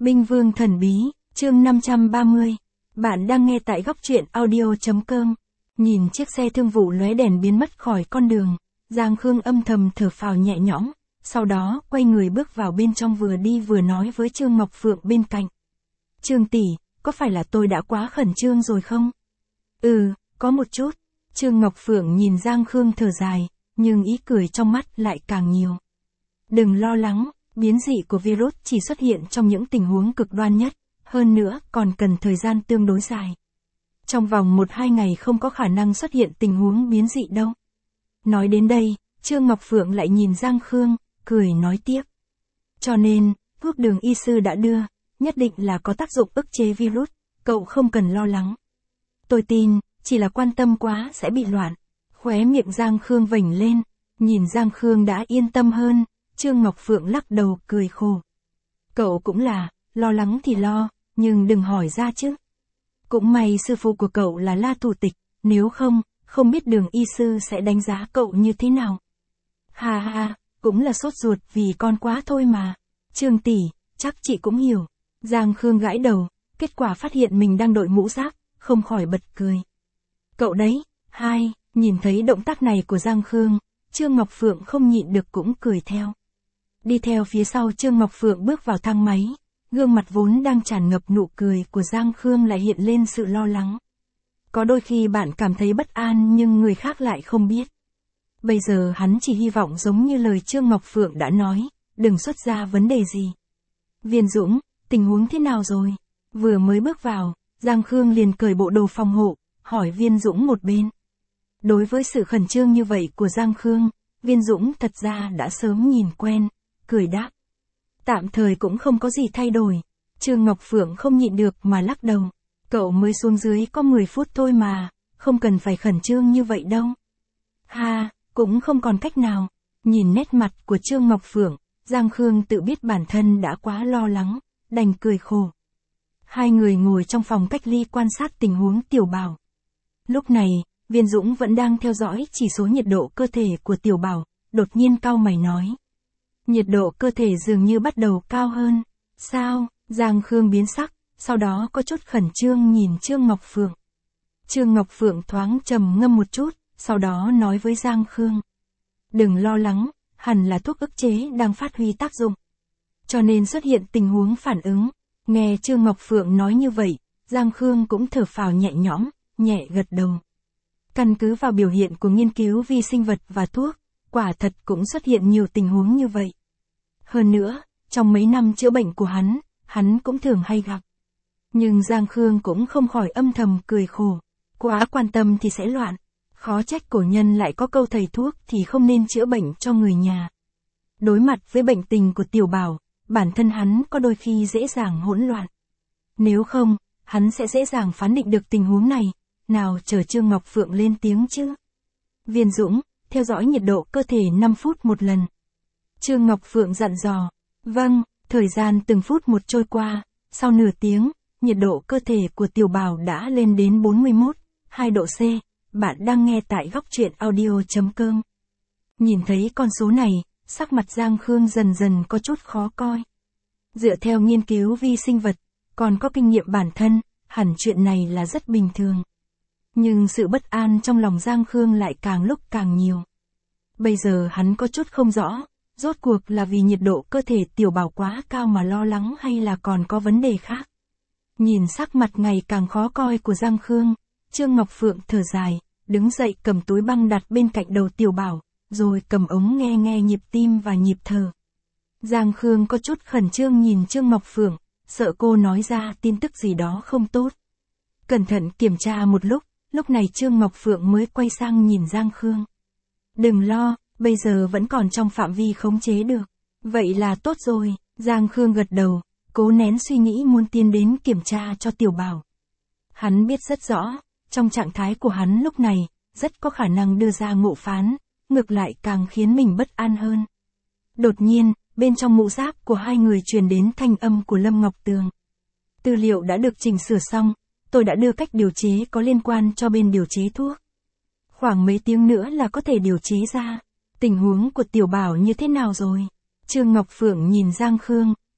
Binh Vương Thần Bí, chương 530. Bạn đang nghe tại góc truyện audio.com. Nhìn chiếc xe thương vụ lóe đèn biến mất khỏi con đường, Giang Khương âm thầm thở phào nhẹ nhõm, sau đó quay người bước vào bên trong vừa đi vừa nói với Trương Ngọc Phượng bên cạnh. Trương tỷ, có phải là tôi đã quá khẩn trương rồi không? Có một chút. Trương Ngọc Phượng nhìn Giang Khương thở dài, nhưng ý cười trong mắt lại càng nhiều. Đừng lo lắng, biến dị của virus chỉ xuất hiện trong những tình huống cực đoan nhất, hơn nữa còn cần thời gian tương đối dài. Trong vòng 1-2 ngày không có khả năng xuất hiện tình huống biến dị đâu. Nói đến đây, Trương Ngọc Phượng lại nhìn Giang Khương, cười nói tiếp. Cho nên, thuốc Đường y sư đã đưa, nhất định là có tác dụng ức chế virus, cậu không cần lo lắng. Tôi tin, chỉ là quan tâm quá sẽ bị loạn. Khóe miệng Giang Khương vểnh lên, nhìn Giang Khương đã yên tâm hơn, Trương Ngọc Phượng lắc đầu cười khổ. Cậu cũng là, lo lắng thì lo, nhưng đừng hỏi ra chứ. Cũng may sư phụ của cậu là La thủ tịch, nếu không, không biết Đường y sư sẽ đánh giá cậu như thế nào. Ha ha, cũng là sốt ruột vì con quá thôi mà. Trương tỷ, chắc chị cũng hiểu. Giang Khương gãi đầu, kết quả phát hiện mình đang đội mũ giáp, không khỏi bật cười. Cậu đấy, nhìn thấy động tác này của Giang Khương, Trương Ngọc Phượng không nhịn được cũng cười theo. Đi theo phía sau Trương Ngọc Phượng bước vào thang máy, gương mặt vốn đang tràn ngập nụ cười của Giang Khương lại hiện lên sự lo lắng. Có đôi khi bạn cảm thấy bất an nhưng người khác lại không biết. Bây giờ hắn chỉ hy vọng giống như lời Trương Ngọc Phượng đã nói, đừng xuất ra vấn đề gì. Viên Dũng, tình huống thế nào rồi? Vừa mới bước vào, Giang Khương liền cởi bộ đồ phòng hộ, hỏi Viên Dũng một bên. Đối với sự khẩn trương như vậy của Giang Khương, Viên Dũng thật ra đã sớm nhìn quen, cười đáp. Tạm thời cũng không có gì thay đổi. Trương Ngọc Phượng không nhịn được mà lắc đầu. Cậu mới xuống dưới có 10 phút thôi mà, không cần phải khẩn trương như vậy đâu. Cũng không còn cách nào. Nhìn nét mặt của Trương Ngọc Phượng, Giang Khương tự biết bản thân đã quá lo lắng, đành cười khổ. Hai người ngồi trong phòng cách ly quan sát tình huống Tiểu Bảo. Lúc này, Viên Dũng vẫn đang theo dõi chỉ số nhiệt độ cơ thể của Tiểu Bảo, đột nhiên cau mày nói. Nhiệt độ cơ thể dường như bắt đầu cao hơn. Sao? Giang Khương biến sắc, sau đó có chút khẩn trương nhìn Trương Ngọc Phượng. Trương Ngọc Phượng thoáng trầm ngâm một chút, sau đó nói với Giang Khương. Đừng lo lắng, hẳn là thuốc ức chế đang phát huy tác dụng. Cho nên xuất hiện tình huống phản ứng. Nghe Trương Ngọc Phượng nói như vậy, Giang Khương cũng thở phào nhẹ nhõm, nhẹ gật đầu. Căn cứ vào biểu hiện của nghiên cứu vi sinh vật và thuốc, quả thật cũng xuất hiện nhiều tình huống như vậy. Hơn nữa, trong mấy năm chữa bệnh của hắn cũng thường hay gặp. Nhưng Giang Khương cũng không khỏi âm thầm cười khổ. Quá quan tâm thì sẽ loạn. Khó trách cổ nhân lại có câu thầy thuốc thì không nên chữa bệnh cho người nhà. Đối mặt với bệnh tình của Tiểu Bảo, bản thân hắn có đôi khi dễ dàng hỗn loạn. Nếu không, hắn sẽ dễ dàng phán định được tình huống này. Nào chờ Trương Ngọc Phượng lên tiếng chứ. Viên Dũng, theo dõi nhiệt độ cơ thể 5 phút một lần. Trương Ngọc Phượng dặn dò. Vâng, thời gian từng phút một trôi qua, sau nửa tiếng, nhiệt độ cơ thể của Tiểu Bảo đã lên đến 41,2 độ C. Bạn đang nghe tại góc truyện audio.com. Nhìn thấy con số này, sắc mặt Giang Khương dần dần có chút khó coi. Dựa theo nghiên cứu vi sinh vật, còn có kinh nghiệm bản thân, hẳn chuyện này là rất bình thường. Nhưng sự bất an trong lòng Giang Khương lại càng lúc càng nhiều. Bây giờ hắn có chút không rõ, rốt cuộc là vì nhiệt độ cơ thể Tiểu Bảo quá cao mà lo lắng hay là còn có vấn đề khác. Nhìn sắc mặt ngày càng khó coi của Giang Khương, Trương Ngọc Phượng thở dài, đứng dậy cầm túi băng đặt bên cạnh đầu Tiểu Bảo, rồi cầm ống nghe nhịp tim và nhịp thở. Giang Khương có chút khẩn trương nhìn Trương Ngọc Phượng, sợ cô nói ra tin tức gì đó không tốt. Cẩn thận kiểm tra một lúc này Trương Ngọc Phượng mới quay sang nhìn Giang Khương. Đừng lo, bây giờ vẫn còn trong phạm vi khống chế được. Vậy là tốt rồi, Giang Khương gật đầu, cố nén suy nghĩ muốn tiến đến kiểm tra cho Tiểu Bảo. Hắn biết rất rõ, trong trạng thái của hắn lúc này, rất có khả năng đưa ra ngộ phán, ngược lại càng khiến mình bất an hơn. Đột nhiên, bên trong mũ giáp của hai người truyền đến thanh âm của Lâm Ngọc Tường. Tư liệu đã được chỉnh sửa xong, tôi đã đưa cách điều chế có liên quan cho bên điều chế thuốc. Khoảng mấy tiếng nữa là có thể điều chế ra. Tình huống của Tiểu Bảo như thế nào rồi? Trương Ngọc Phượng nhìn Giang Khương,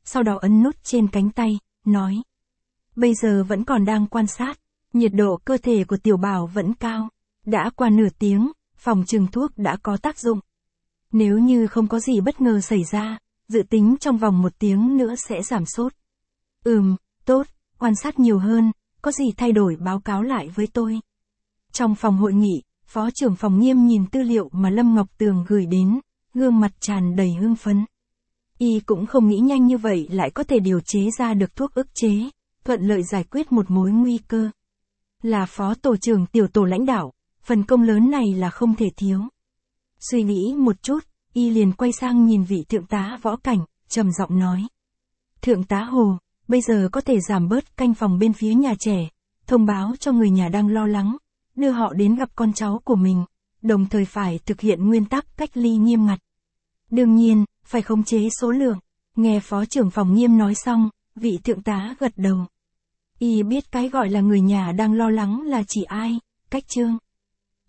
sau đó ấn nút trên cánh tay, nói. Bây giờ vẫn còn đang quan sát, nhiệt độ cơ thể của tiểu bảo vẫn cao. Đã qua nửa tiếng, phòng trừng thuốc đã có tác dụng. Nếu như không có gì bất ngờ xảy ra, dự tính trong vòng 1 tiếng nữa sẽ giảm sốt. Tốt, quan sát nhiều hơn, có gì thay đổi báo cáo lại với tôi. Trong phòng hội nghị, Phó trưởng phòng Nghiêm nhìn tư liệu mà Lâm Ngọc Tường gửi đến, gương mặt tràn đầy hưng phấn. Y cũng không nghĩ nhanh như vậy lại có thể điều chế ra được thuốc ức chế, thuận lợi giải quyết một mối nguy cơ. Là phó tổ trưởng tiểu tổ lãnh đạo, phần công lớn này là không thể thiếu. Suy nghĩ một chút, Y liền quay sang nhìn vị thượng tá Võ Cảnh, trầm giọng nói. Thượng tá Hồ, bây giờ có thể giảm bớt canh phòng bên phía nhà trẻ, thông báo cho người nhà đang lo lắng, đưa họ đến gặp con cháu của mình, đồng thời phải thực hiện nguyên tắc cách ly nghiêm ngặt. Đương nhiên, phải khống chế số lượng. Nghe phó trưởng phòng Nghiêm nói xong, vị thượng tá gật đầu. Y biết cái gọi là người nhà đang lo lắng là chỉ ai, Cách Trương.